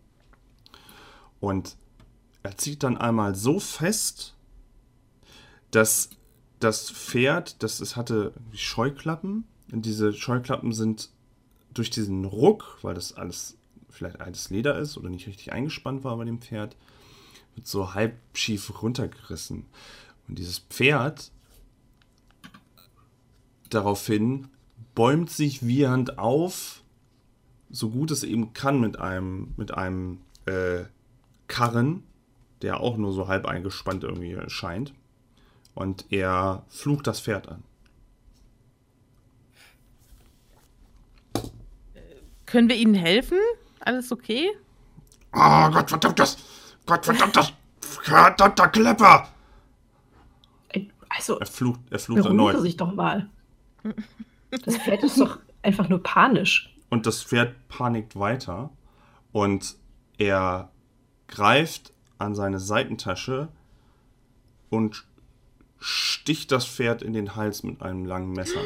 Und er zieht dann einmal so fest, dass das Pferd, es hatte Scheuklappen. Und diese Scheuklappen sind durch diesen Ruck, weil das alles vielleicht altes Leder ist oder nicht richtig eingespannt war bei dem Pferd, wird so halb schief runtergerissen. Und dieses Pferd daraufhin bäumt sich wiehernd auf, so gut es eben kann, mit einem Karren, der auch nur so halb eingespannt irgendwie erscheint. Und er flucht das Pferd an. Können wir Ihnen helfen? Alles okay? Oh, Gottverdammtes verdammter Klepper! Also, Er flucht beruhige erneut. sich doch mal. Das Pferd ist doch einfach nur panisch. Und das Pferd panikt weiter. Und er greift an seine Seitentasche und sticht das Pferd in den Hals mit einem langen Messer.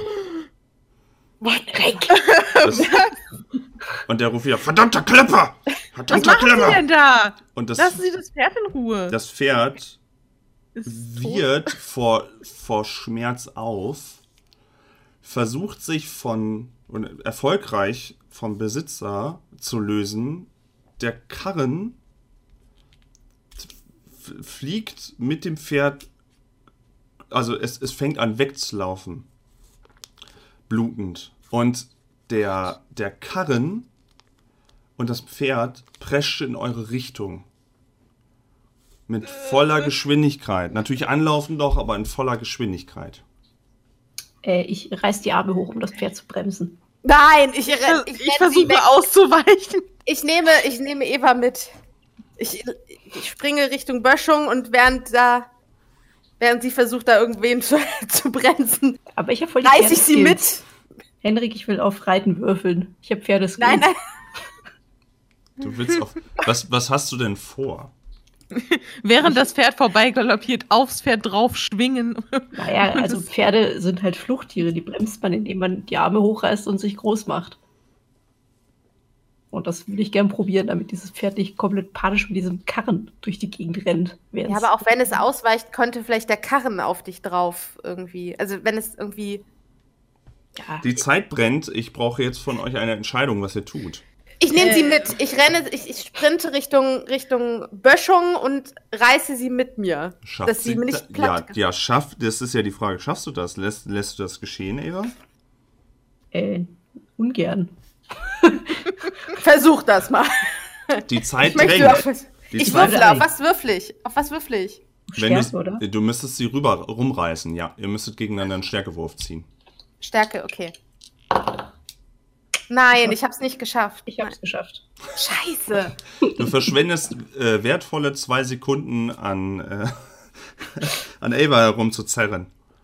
Und der ruft wieder, verdammter Klepper! Was machen Sie denn da? Und Lassen Sie das Pferd in Ruhe. Das Pferd wird vor Schmerz auf, versucht sich erfolgreich vom Besitzer zu lösen. Der Karren fliegt mit dem Pferd, also es fängt an wegzulaufen, blutend. Und der Karren und das Pferd prescht in eure Richtung. Mit voller Geschwindigkeit. Natürlich anlaufen doch, aber in voller Geschwindigkeit. Ich reiß die Arme hoch, um das Pferd zu bremsen. Nein, ich versuche auszuweichen. Ich nehme Eva mit. Ich springe Richtung Böschung und während sie versucht, da irgendwen zu bremsen, aber ich habe voll die reiß ich sie mit. Henrik, ich will auf Reiten würfeln. Ich habe Pferdeskills. Nein. Du willst auf... Was hast du denn vor? Während das Pferd vorbeigaloppiert, aufs Pferd drauf schwingen. Naja, also Pferde sind halt Fluchttiere. Die bremst man, indem man die Arme hochreißt und sich groß macht. Und das würde ich gern probieren, damit dieses Pferd nicht komplett panisch mit diesem Karren durch die Gegend rennt. Ja, aber auch wenn es ausweicht, könnte vielleicht der Karren auf dich drauf irgendwie. Also wenn es irgendwie... Ja. Die Zeit brennt. Ich brauche jetzt von euch eine Entscheidung, was ihr tut. Ich nehme sie mit. Ich sprinte Richtung Böschung und reiße sie mit mir. Dass sie mir nicht platt kann. Ja, das ist ja die Frage. Schaffst du das? Lässt du das geschehen, Eva? ungern. Versuch das mal. Die Zeit Ich möchte drängt. Ich würfle. Auf was würfle ich? Auf was würfle ich? Stärke, oder? Du müsstest sie rumreißen, ja. Ihr müsstet gegeneinander einen Stärkewurf ziehen. Stärke, okay. Nein, ich hab's nicht geschafft. Ich hab's geschafft. Scheiße. Du verschwendest wertvolle 2 Sekunden an Ava herumzuzerren.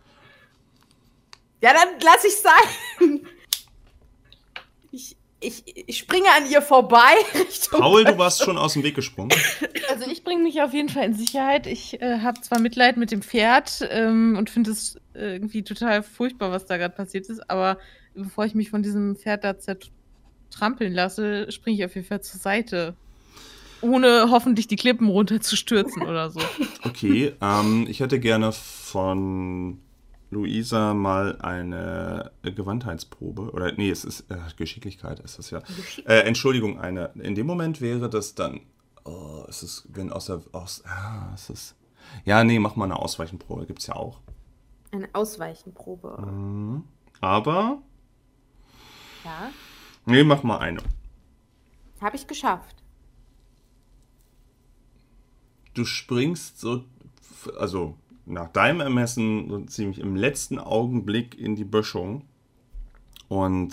Ja, dann lass ich sein. Ich springe an ihr vorbei. Paul, du warst schon aus dem Weg gesprungen. Also ich bringe mich auf jeden Fall in Sicherheit. Ich habe zwar Mitleid mit dem Pferd und finde es irgendwie total furchtbar, was da gerade passiert ist, aber bevor ich mich von diesem Pferd da zertrampeln lasse, springe ich auf jeden Fall zur Seite. Ohne hoffentlich die Klippen runterzustürzen oder so. Okay, ich hätte gerne von Luisa mal eine Gewandheitsprobe. Oder nee, es ist Geschicklichkeit ist das ja. Entschuldigung, eine. In dem Moment wäre das dann. Oh, es ist, wenn es ist. Ja, nee, mach mal eine Ausweichenprobe, gibt's ja auch. Eine Ausweichenprobe. Aber. Ja. Nee, mach mal eine. Habe ich geschafft. Du springst so, also nach deinem Ermessen so ziemlich im letzten Augenblick in die Böschung und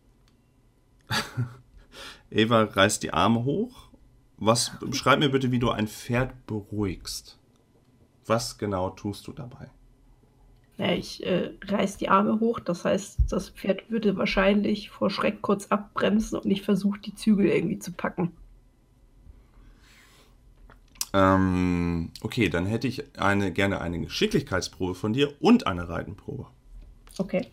Ava reißt die Arme hoch. Schreib mir bitte, wie du ein Pferd beruhigst. Was genau tust du dabei? Ja, ich reiß die Arme hoch, das heißt, das Pferd würde wahrscheinlich vor Schreck kurz abbremsen und ich versuche, die Zügel irgendwie zu packen. Okay, dann hätte ich gerne eine Geschicklichkeitsprobe von dir und eine Reitenprobe. Okay.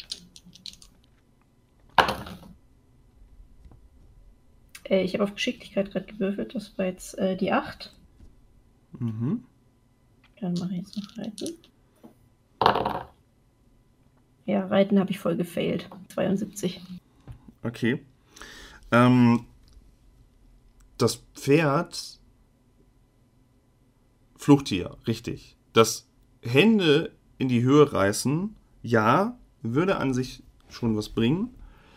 Ich habe auf Geschicklichkeit gerade gewürfelt, das war jetzt die 8. Mhm. Dann mache ich jetzt noch Reiten. Ja, Reiten habe ich voll gefailt. 72. Okay. Das Pferd Fluchttier, richtig. Das Hände in die Höhe reißen, ja, würde an sich schon was bringen.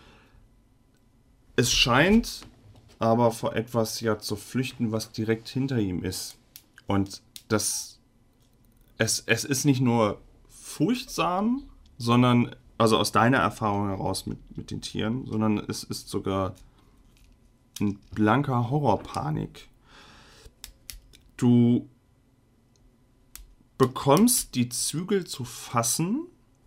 Es scheint aber vor etwas ja zu flüchten, was direkt hinter ihm ist. Und es ist nicht nur furchtsam, sondern, also aus deiner Erfahrung heraus mit den Tieren, sondern es ist sogar ein blanker Horrorpanik. Du bekommst die Zügel zu fassen,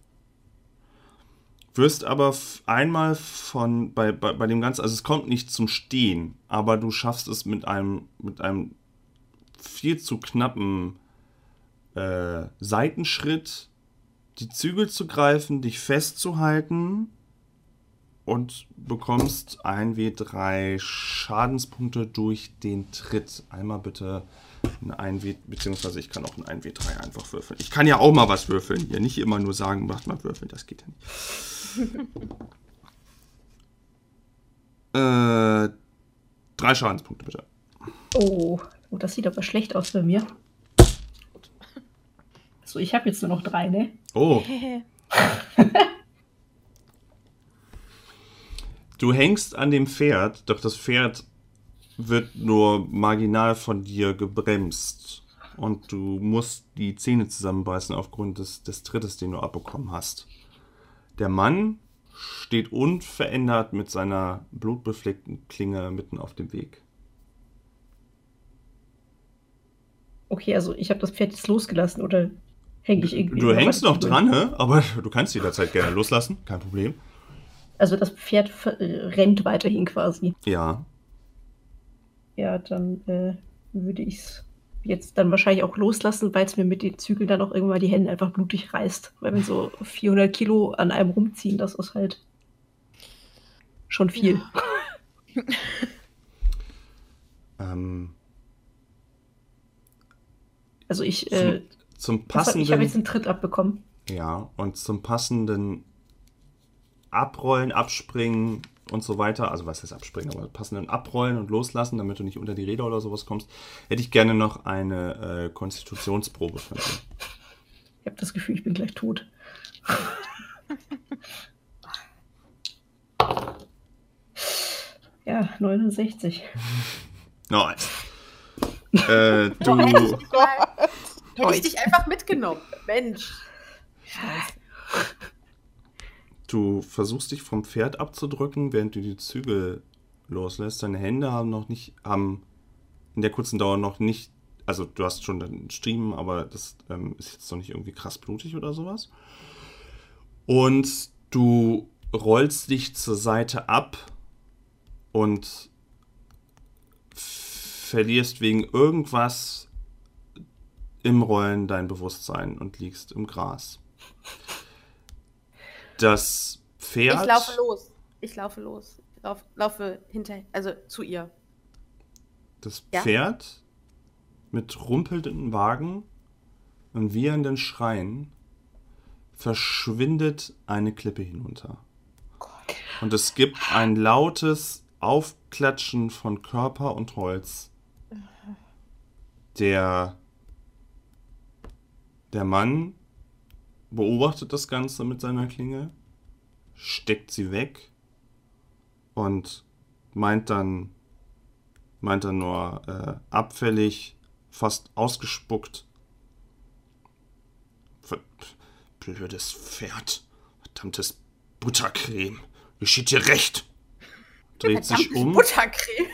wirst aber einmal bei dem Ganzen, also es kommt nicht zum Stehen, aber du schaffst es mit einem viel zu knappen Seitenschritt, die Zügel zu greifen, dich festzuhalten und bekommst 1W3 Schadenspunkte durch den Tritt. Einmal bitte ein 1W, beziehungsweise ich kann auch ein 1W3 einfach würfeln. Ich kann ja auch mal was würfeln hier, nicht immer nur sagen, macht mal würfeln, das geht ja nicht. 3 Schadenspunkte bitte. Oh, das sieht aber schlecht aus bei mir. So, ich habe jetzt nur noch 3, ne? Oh. Du hängst an dem Pferd, doch das Pferd wird nur marginal von dir gebremst. Und du musst die Zähne zusammenbeißen aufgrund des Trittes, den du abbekommen hast. Der Mann steht unverändert mit seiner blutbefleckten Klinge mitten auf dem Weg. Okay, also ich habe das Pferd jetzt losgelassen oder hänge ich irgendwie... Du hängst noch dran, ne? Aber du kannst jederzeit gerne loslassen, kein Problem. Also das Pferd rennt weiterhin quasi. Ja. Ja, dann würde ich es jetzt dann wahrscheinlich auch loslassen, weil es mir mit den Zügeln dann auch irgendwann die Hände einfach blutig reißt. Weil wenn so 400 Kilo an einem rumziehen, das ist halt schon viel. Ja. Also ich... zum passenden... Ich habe jetzt einen Tritt abbekommen. Ja, und zum passenden Abrollen, Abspringen und so weiter, also was heißt Abspringen, aber passenden Abrollen und Loslassen, damit du nicht unter die Räder oder sowas kommst, hätte ich gerne noch eine Konstitutionsprobe von dir. Ich habe das Gefühl, ich bin gleich tot. Ja, 69. Nice. Hätte ich dich einfach mitgenommen. Mensch. Scheiße. Du versuchst dich vom Pferd abzudrücken, während du die Zügel loslässt. Deine Hände haben in der kurzen Dauer noch nicht, also du hast schon einen Striemen, aber das ist jetzt noch nicht irgendwie krass blutig oder sowas. Und du rollst dich zur Seite ab und verlierst wegen irgendwas im Rollen dein Bewusstsein und liegst im Gras. Das Pferd... Ich laufe los. Laufe hinter, also zu ihr. Das Pferd mit rumpelnden Wagen und wiehernden Schreien verschwindet eine Klippe hinunter. Und es gibt ein lautes Aufklatschen von Körper und Holz. Der Mann beobachtet das Ganze mit seiner Klinge, steckt sie weg und meint dann nur abfällig, fast ausgespuckt. Blödes Pferd. Verdammtes Buttercreme. Geschieht dir recht. Dreht sich um Buttercreme.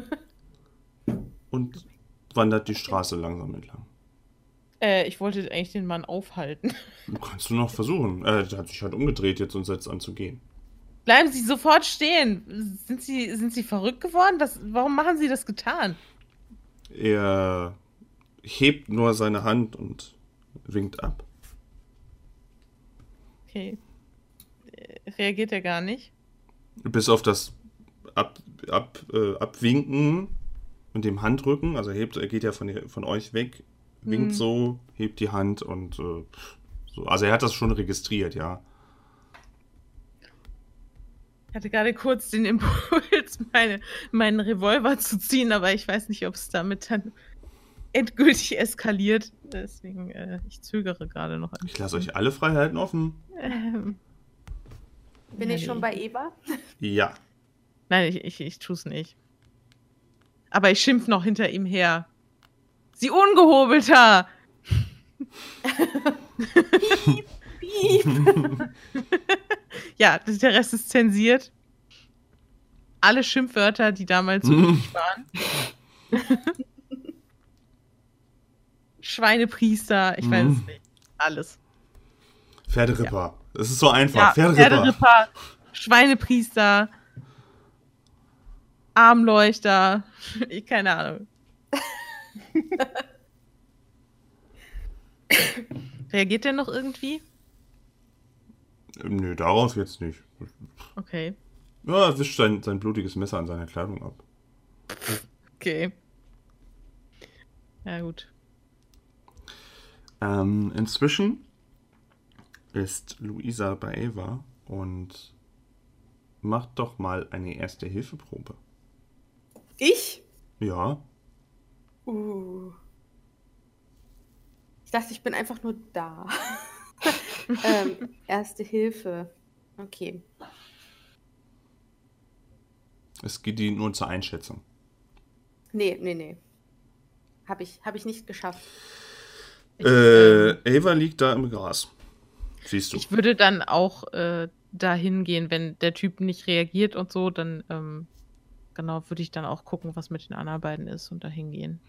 und wandert die Straße langsam entlang. Ich wollte eigentlich den Mann aufhalten. Kannst du noch versuchen. Der hat sich halt umgedreht jetzt und setzt an zu gehen. Bleiben Sie sofort stehen. Sind Sie verrückt geworden? Warum machen Sie das getan? Er hebt nur seine Hand und winkt ab. Okay. Reagiert er gar nicht? Bis auf das Abwinken mit dem Handrücken. Also er geht ja von euch weg, winkt so, hebt die Hand und so. Also er hat das schon registriert, ja. Ich hatte gerade kurz den Impuls, meinen Revolver zu ziehen, aber ich weiß nicht, ob es damit dann endgültig eskaliert. Deswegen, ich zögere gerade noch ein bisschen. Ich lasse euch alle Freiheiten offen. Bin ich schon bei Eva? Ja. Nein, ich tue es nicht. Aber ich schimpf noch hinter ihm her. Sie Ungehobelter! Piep, piep. Ja, der Rest ist zensiert. Alle Schimpfwörter, die damals so üblich waren. Schweinepriester, ich weiß es nicht. Alles. Pferderipper. Es ist so einfach. Ja, Pferderipper. Schweinepriester, Armleuchter, keine Ahnung. Reagiert der noch irgendwie? Nö, darauf jetzt nicht. Okay. Ja, er wischt sein blutiges Messer an seiner Kleidung ab. Okay. Ja, gut. Inzwischen ist Luisa bei Eva und macht doch mal eine Erste-Hilfe-Probe. Ich? Ja. Ich dachte, ich bin einfach nur da. Erste Hilfe. Okay. Es geht die nur zur Einschätzung. Nee. Hab ich nicht geschafft. Ava liegt da im Gras. Siehst du. Ich würde dann auch dahin gehen, wenn der Typ nicht reagiert und so, dann genau, würde ich dann auch gucken, was mit den anderen beiden ist und dahin gehen.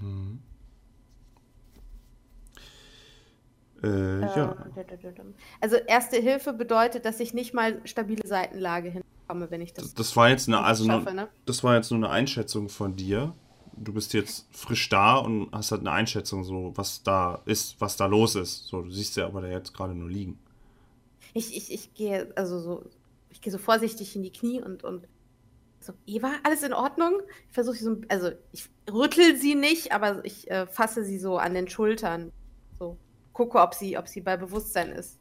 Ja. Also Erste Hilfe bedeutet, dass ich nicht mal stabile Seitenlage hinkomme, wenn ich das Das war jetzt schaffe, ne? Das war jetzt nur eine Einschätzung von dir. Du bist jetzt frisch da und hast halt eine Einschätzung, so was da ist, was da los ist. So, du siehst ja aber da jetzt gerade nur liegen. Ich gehe ich gehe so vorsichtig in die Knie und so, Eva, alles in Ordnung? Ich versuche sie so, also ich rüttel sie nicht, aber ich fasse sie so an den Schultern. So, gucke, ob sie bei Bewusstsein ist.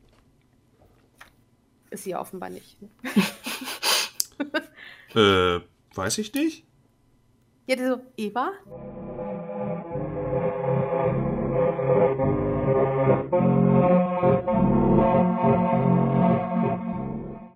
Ist sie offenbar nicht. Weiß ich nicht. Ja, so, Eva?